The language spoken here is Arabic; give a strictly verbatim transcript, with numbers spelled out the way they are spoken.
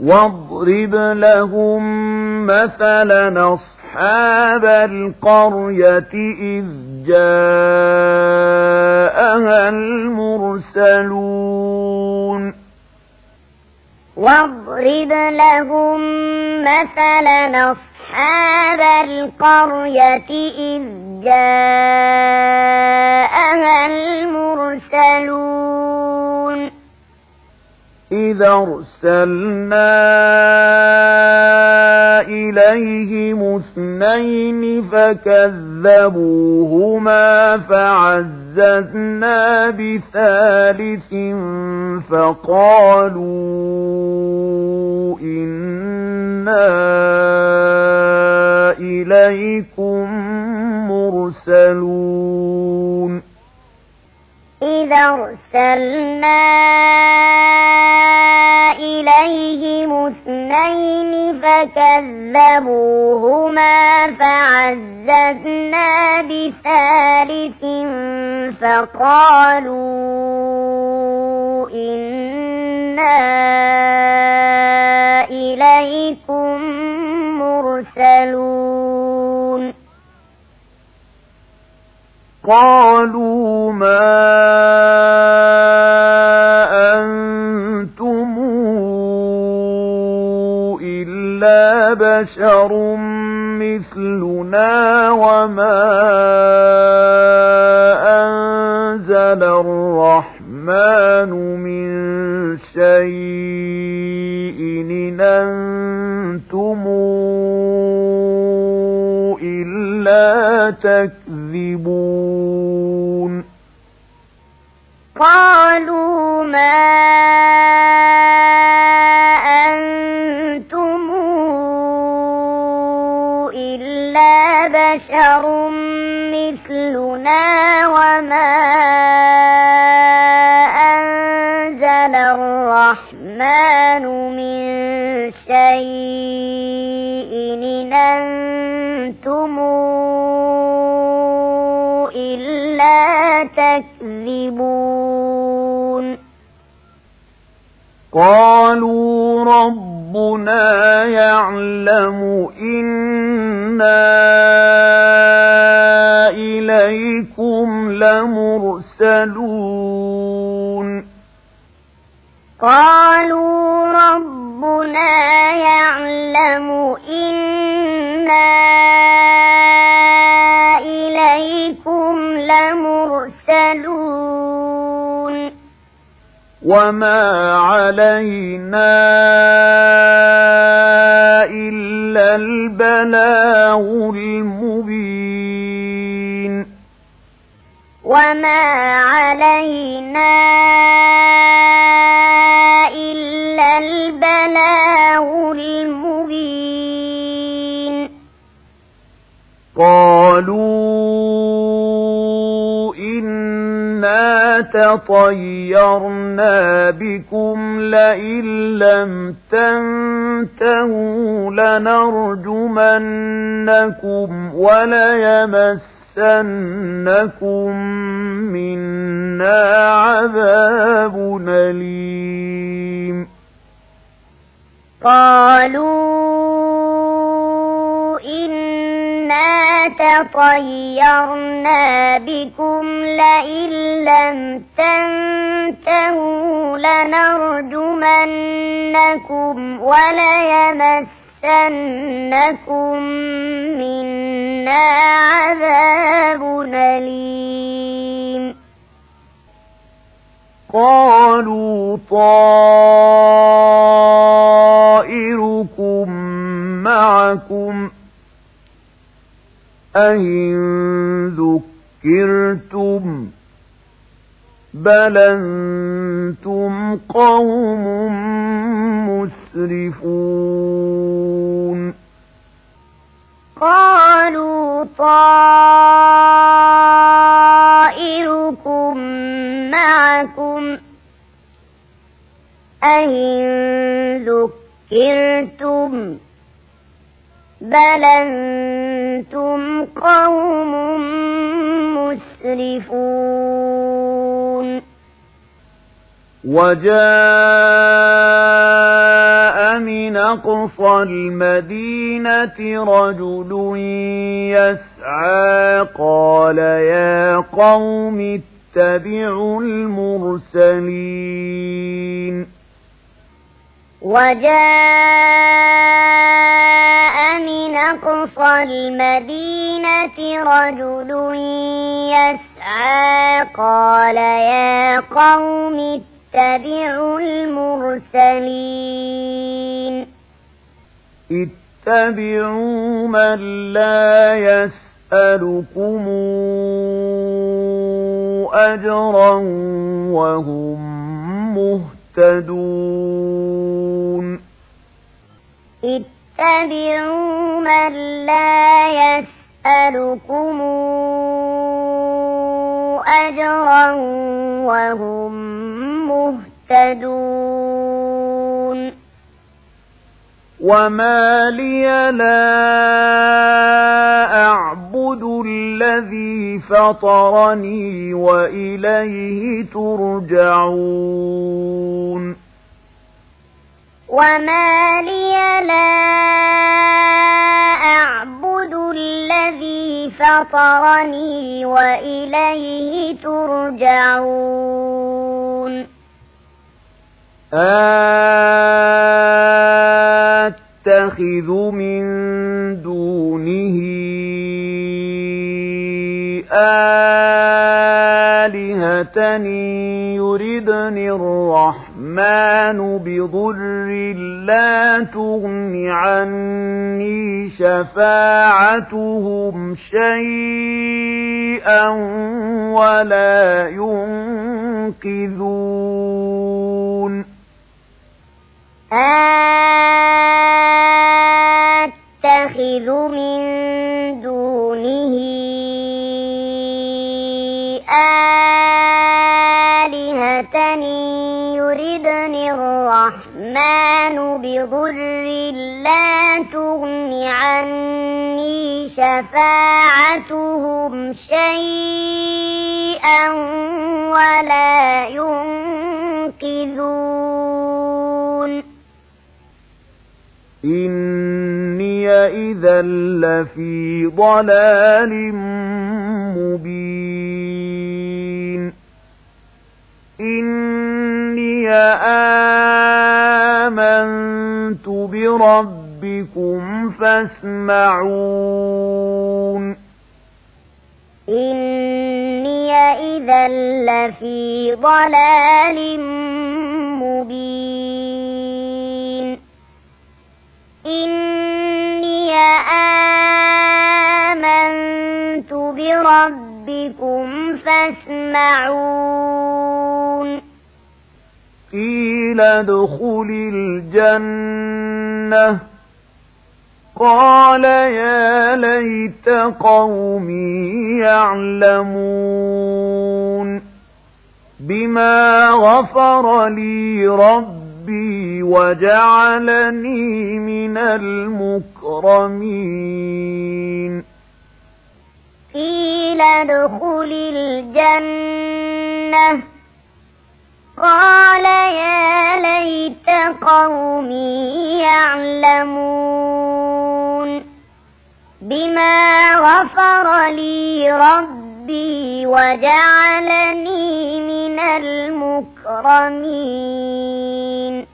واضرب لهم مثلا أصحاب القرية إذ جاءها المرسلون واضرب لهم مثلا أصحاب القرية إذ جاءها المرسلون إذ أرسلنا إليهم اثنين فكذبوهما فعززنا بثالث فقالوا إنا إليكم مرسلون إذ أرسلنا إليهم اثنين فكذبوهما فعززنا بثالث فقالوا إنا إليكم مرسلون قالوا ما أنتم إلا بشر مثلنا وما أنزل الرحمن من شيء إن أنتم إلا تكذبون قالوا ما أنتم إلا بشر مثلنا وما أنزل الرحمن من شيء إن أنتم إلا تكذبون قالوا ربنا يعلم إنا إليكم لمرسلون قالوا ربنا يعلم إنا إليكم لمرسلون وما علينا إلا البلاغ المبين وما علينا إلا البلاغ المبين قالوا إنا تطيرنا بكم لئن لم تنتهوا لنرجمنكم وليمسنكم منا عذاب أليم قالوا إنا تطيرنا بكم لئن لم تنتهوا لنرجمنكم وليمسنكم منا عذاب أليم قالوا طائركم معكم أئن ذكرتم بل أنتم قوم مسرفون قالوا طائركم معكم أئن ذكرتم بل أنتم قوم مسرفون وجاء من أقصى المدينة رجل يسعى قال يا قوم اتبعوا المرسلين وجاء من أقصى المدينة رجل يسعى قال يا قوم اتبعوا المرسلين اتبعوا من لا يسألكم أجرا وهم مهتدون اتبعوا من لا يسألكم أجرا وهم مهتدون وما لي لا أعبد الذي فطرني وإليه ترجعون وما لي لا أعبد الذي فطرني وإليه ترجعون أتخذ من دونه آلهة يردني الرحمن بضر لا تغن عني شفاعتهم شيئا ولا ينقذون أتخذ من دونه آلهة يردني الرحمن بضر لا تغن عني شفاعتهم شيئا ولا ينقذون إني إذا لفي ضلال مبين إني آمنت بربكم فاسمعون إني إذا لفي ضلال مبين إني آمنت بربكم فاسمعون قيل ادخل الجنة قال يا ليت قومي يعلمون بما غفر لي ربي وجعلني من المكرمين قيل ادخل الجنة قال يا ليت قومي يعلمون بما غفر لي ربي وجعلني من المكرمين